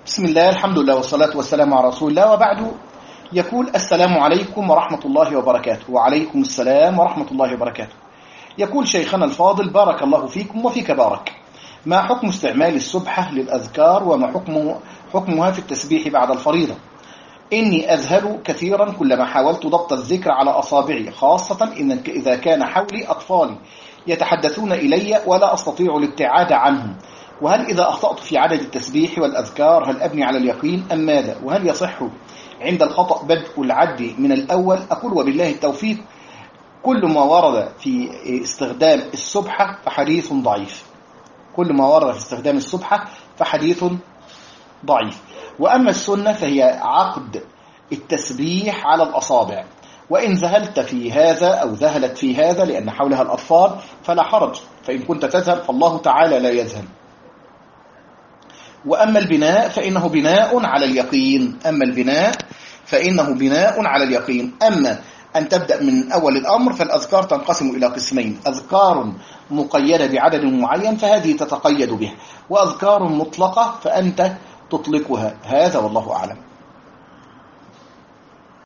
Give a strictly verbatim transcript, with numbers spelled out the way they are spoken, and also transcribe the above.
بسم الله، الحمد لله والصلاة والسلام على رسول الله، وبعد. يقول: السلام عليكم ورحمة الله وبركاته. وعليكم السلام ورحمة الله وبركاته. يقول شيخنا الفاضل: بارك الله فيكم وفيك بارك. ما حكم استعمال السبحة للأذكار، وما حكم حكمها في التسبيح بعد الفريضة؟ إني أذهل كثيرا كلما حاولت ضبط الذكر على أصابعي، خاصة إن إذا كان حولي أطفالي يتحدثون إلي ولا أستطيع الابتعاد عنهم. وهل إذا أخطأت في عدد التسبيح والأذكار هل أبني على اليقين أم ماذا؟ وهل يصح عند الخطأ بدء العد من الأول؟ أقول وبالله التوفيق. كل ما ورد في استخدام السبحة فحديث ضعيف. كل ما ورد في استخدام السبحة فحديث ضعيف. وأما السنة فهي عقد التسبيح على الأصابع، وإن ذهلت في هذا أو ذهلت في هذا لأن حولها الأطفال فلا حرج، فإن كنت تذهل فالله تعالى لا يذهل. وأما البناء فإنه بناء على اليقين أما البناء فإنه بناء على اليقين أما أن تبدأ من أول الأمر فالأذكار تنقسم إلى قسمين: أذكار مقيدة بعدد معين فهذه تتقيد به، وأذكار مطلقة فأنت تطلقها. هذا والله أعلم.